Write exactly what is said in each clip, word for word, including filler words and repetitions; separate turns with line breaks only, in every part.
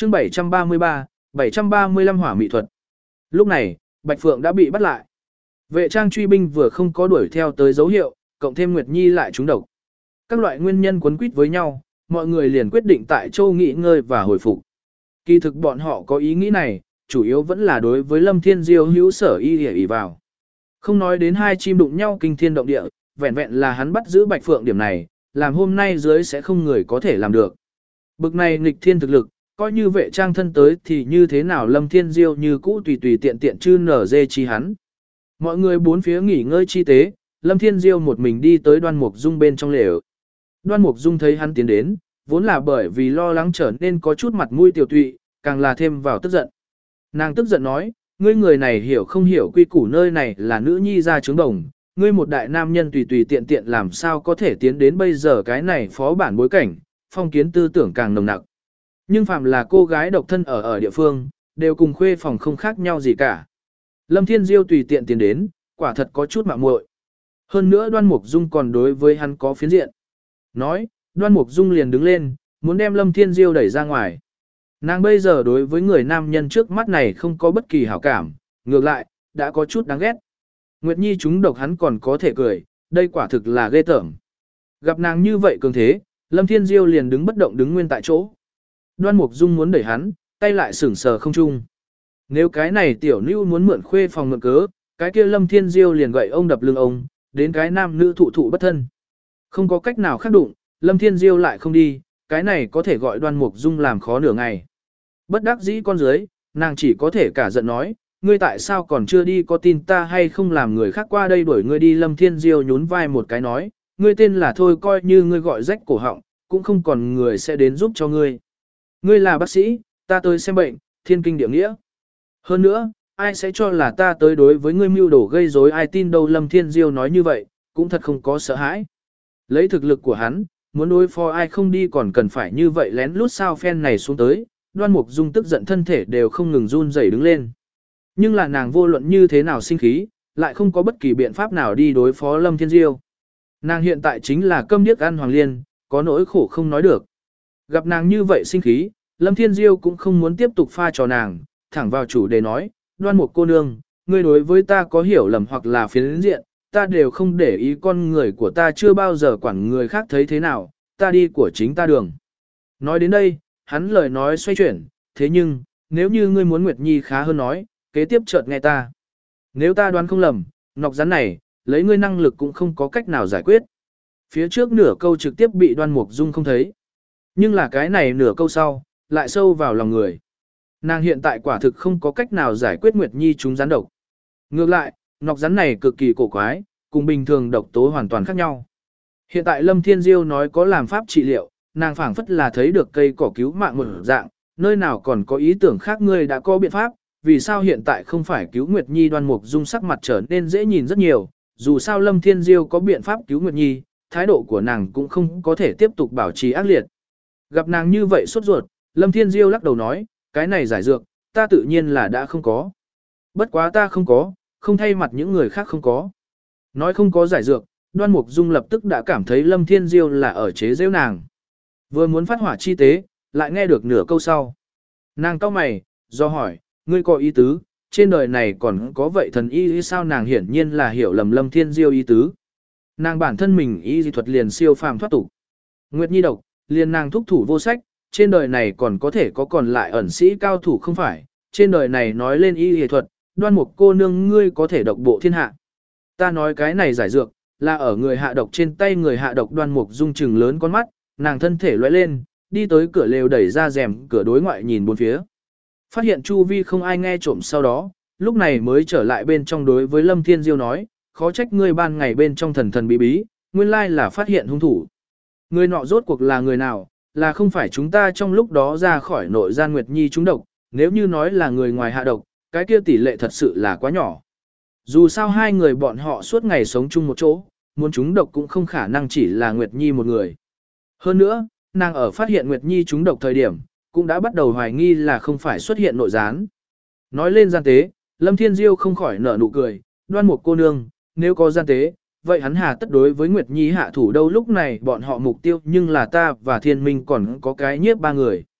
chương bảy trăm ba mươi ba, bảy trăm ba mươi lăm hỏa mỹ thuật. Lúc này, Bạch Phượng đã bị bắt lại. Vệ trang truy binh vừa không có đuổi theo tới dấu hiệu, cộng thêm Nguyệt Nhi lại trúng độc. Các loại nguyên nhân quấn quýt với nhau, mọi người liền quyết định tại châu nghỉ ngơi và hồi phục. Kỳ thực bọn họ có ý nghĩ này, chủ yếu vẫn là đối với Lâm Thiên Diêu hữu sở y để ý vào. Không nói đến hai chim đụng nhau kinh thiên động địa, vẹn vẹn là hắn bắt giữ Bạch Phượng điểm này, làm hôm nay dưới sẽ không người có thể làm được. Bực này nghịch thiên thực lực, coi như vệ trang thân tới thì như thế nào Lâm Thiên Diêu như cũ tùy tùy tiện tiện chư nở dê chi hắn. Mọi người bốn phía nghỉ ngơi chi tế, Lâm Thiên Diêu một mình đi tới Đoan Mục Dung bên trong lều. Đoan Mục Dung thấy hắn tiến đến, vốn là bởi vì lo lắng trở nên có chút mặt mũi tiểu tụy, càng là thêm vào tức giận. Nàng tức giận nói, ngươi người này hiểu không hiểu quy củ nơi này là nữ nhi ra trướng đồng, ngươi một đại nam nhân tùy tùy tiện tiện làm sao có thể tiến đến bây giờ cái này phó bản bối cảnh, phong kiến tư tưởng càng nồng nặc. Nhưng phạm là cô gái độc thân ở ở địa phương, đều cùng khuê phòng không khác nhau gì cả. Lâm Thiên Diêu tùy tiện tiến đến, quả thật có chút mạo muội. Hơn nữa Đoan Mục Dung còn đối với hắn có phiến diện. Nói, Đoan Mục Dung liền đứng lên, muốn đem Lâm Thiên Diêu đẩy ra ngoài. Nàng bây giờ đối với người nam nhân trước mắt này không có bất kỳ hảo cảm, ngược lại, đã có chút đáng ghét. Nguyệt Nhi trúng độc hắn còn có thể cười, đây quả thực là ghê tởm. Gặp nàng như vậy cường thế, Lâm Thiên Diêu liền đứng bất động đứng nguyên tại chỗ. Đoan Mục Dung muốn đẩy hắn, tay lại sững sờ không trung. Nếu cái này tiểu nưu muốn mượn khuê phòng mượn cớ, cái kia Lâm Thiên Diêu liền gậy ông đập lưng ông, đến cái nam nữ thụ thụ bất thân. Không có cách nào khác đụng, Lâm Thiên Diêu lại không đi, cái này có thể gọi Đoan Mục Dung làm khó nửa ngày. Bất đắc dĩ con dưới, nàng chỉ có thể cả giận nói, ngươi tại sao còn chưa đi, có tin ta hay không làm người khác qua đây đuổi ngươi đi. Lâm Thiên Diêu nhún vai một cái nói, ngươi tên là thôi coi như ngươi gọi rách cổ họng, cũng không còn người sẽ đến giúp cho ngươi. Ngươi là bác sĩ, ta tới xem bệnh, thiên kinh địa nghĩa. Hơn nữa, ai sẽ cho là ta tới đối với ngươi mưu đồ gây rối, ai tin đâu. Lâm Thiên Diêu nói như vậy, cũng thật không có sợ hãi. Lấy thực lực của hắn, muốn đối phó ai không đi còn cần phải như vậy lén lút sao phen này xuống tới. Đoan Mục Dung tức giận thân thể đều không ngừng run rẩy đứng lên. Nhưng là nàng vô luận như thế nào sinh khí, lại không có bất kỳ biện pháp nào đi đối phó Lâm Thiên Diêu. Nàng hiện tại chính là câm điếc ăn hoàng liên, có nỗi khổ không nói được. Gặp nàng như vậy sinh khí, Lâm Thiên Diêu cũng không muốn tiếp tục pha trò nàng, thẳng vào chủ đề nói, Đoan Mục cô nương, ngươi đối với ta có hiểu lầm hoặc là phiến diện, ta đều không để ý, con người của ta chưa bao giờ quản người khác thấy thế nào, ta đi của chính ta đường. Nói đến đây, hắn lời nói xoay chuyển, thế nhưng, nếu như ngươi muốn Nguyệt Nhi khá hơn nói, kế tiếp chợt nghe ta. Nếu ta đoán không lầm, nọc rắn này, lấy ngươi năng lực cũng không có cách nào giải quyết. Phía trước nửa câu trực tiếp bị Đoan Mục Dung không thấy. Nhưng là cái này nửa câu sau, lại sâu vào lòng người. Nàng hiện tại quả thực không có cách nào giải quyết Nguyệt Nhi chúng rắn độc. Ngược lại, nọc rắn này cực kỳ cổ quái, cùng bình thường độc tố hoàn toàn khác nhau. Hiện tại Lâm Thiên Diêu nói có làm pháp trị liệu, nàng phảng phất là thấy được cây cỏ cứu mạng một dạng, nơi nào còn có ý tưởng khác, ngươi đã có biện pháp, vì sao hiện tại không phải cứu Nguyệt Nhi? Đoan Mục Dung sắc mặt trở nên dễ nhìn rất nhiều, dù sao Lâm Thiên Diêu có biện pháp cứu Nguyệt Nhi, thái độ của nàng cũng không có thể tiếp tục bảo trì ác liệt. Gặp nàng như vậy sốt ruột, Lâm Thiên Diêu lắc đầu nói, cái này giải dược, ta tự nhiên là đã không có. Bất quá ta không có, không thay mặt những người khác không có. Nói không có giải dược, Đoan Mục Dung lập tức đã cảm thấy Lâm Thiên Diêu là ở chế giễu nàng. Vừa muốn phát hỏa chi tế, lại nghe được nửa câu sau. Nàng cau mày, do hỏi, ngươi có ý tứ, trên đời này còn có vậy thần y sao? Nàng hiển nhiên là hiểu lầm Lâm Thiên Diêu ý tứ. Nàng bản thân mình y dị thuật liền siêu phàm thoát tục. Nguyệt Nhi độc, liền nàng thúc thủ vô sách, trên đời này còn có thể có còn lại ẩn sĩ cao thủ không phải? Trên đời này nói lên y dị thuật, Đoan Mục cô nương ngươi có thể độc bộ thiên hạ. Ta nói cái này giải dược, là ở người hạ độc trên tay người hạ độc. Đoan Mục Dung trừng lớn con mắt, nàng thân thể lóe lên, đi tới cửa lều đẩy ra rèm cửa đối ngoại nhìn bốn phía. Phát hiện chu vi không ai nghe trộm sau đó, lúc này mới trở lại bên trong đối với Lâm Thiên Diêu nói, khó trách ngươi ban ngày bên trong thần thần bí bí, nguyên lai là phát hiện hung thủ. Người nọ rốt cuộc là người nào, là không phải chúng ta trong lúc đó ra khỏi nội gian Nguyệt Nhi trúng độc, nếu như nói là người ngoài hạ độc, cái kia tỷ lệ thật sự là quá nhỏ. Dù sao hai người bọn họ suốt ngày sống chung một chỗ, muốn trúng độc cũng không khả năng chỉ là Nguyệt Nhi một người. Hơn nữa, nàng ở phát hiện Nguyệt Nhi trúng độc thời điểm, cũng đã bắt đầu hoài nghi là không phải xuất hiện nội gián. Nói lên gian tế, Lâm Thiên Diêu không khỏi nở nụ cười, Đoan Mục cô nương, nếu có gian tế, vậy hắn hà tất đối với Nguyệt Nhi hạ thủ đâu? Lúc này bọn họ mục tiêu nhưng là ta và Thiên Minh còn có cái nhiếp ba người.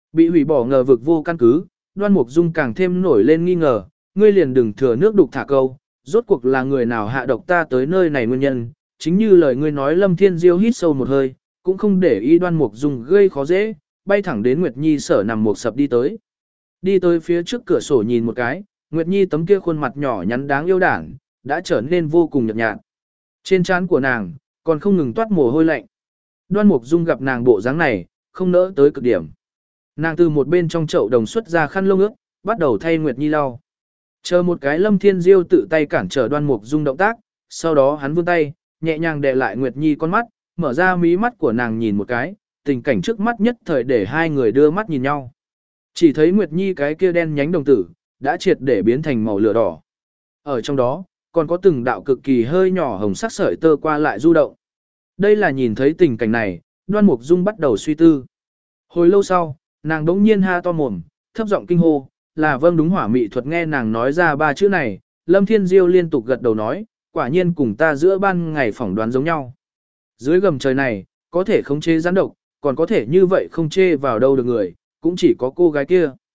Bị hủy bỏ ngờ vực vô căn cứ, Đoan Mục Dung càng thêm nổi lên nghi ngờ, ngươi liền đừng thừa nước đục thả câu, rốt cuộc là người nào hạ độc ta tới nơi này nguyên nhân, chính như lời ngươi nói. Lâm Thiên Diêu hít sâu một hơi, cũng không để ý Đoan Mục Dung gây khó dễ, bay thẳng đến Nguyệt Nhi sở nằm một sập đi tới. Đi tới phía trước cửa sổ nhìn một cái, Nguyệt Nhi tấm kia khuôn mặt nhỏ nhắn đáng yêu đản, đã trở nên vô cùng nhợt nhạt. Trên trán của nàng còn không ngừng toát mồ hôi lạnh. Đoan Mục Dung gặp nàng bộ dáng này, không nỡ tới cực điểm. Nàng từ một bên trong chậu đồng xuất ra khăn lông ướt, bắt đầu thay Nguyệt Nhi lau. Chờ một cái, Lâm Thiên Diêu tự tay cản trở Đoan Mục Dung động tác, sau đó hắn vươn tay, nhẹ nhàng đè lại Nguyệt Nhi con mắt, mở ra mí mắt của nàng nhìn một cái, tình cảnh trước mắt nhất thời để hai người đưa mắt nhìn nhau. Chỉ thấy Nguyệt Nhi cái kia đen nhánh đồng tử, đã triệt để biến thành màu lửa đỏ. Ở trong đó, còn có từng đạo cực kỳ hơi nhỏ hồng sắc sợi tơ qua lại du động. Đây là nhìn thấy tình cảnh này, Đoan Mục Dung bắt đầu suy tư. Hồi lâu sau, nàng đống nhiên ha to mồm, thấp giọng kinh hô, là vâng đúng hỏa mị thuật. Nghe nàng nói ra ba chữ này, Lâm Thiên Diêu liên tục gật đầu nói, quả nhiên cùng ta giữa ban ngày phỏng đoán giống nhau. Dưới gầm trời này, có thể khống chế gián độc, còn có thể như vậy không chê vào đâu được người, cũng chỉ có cô gái kia.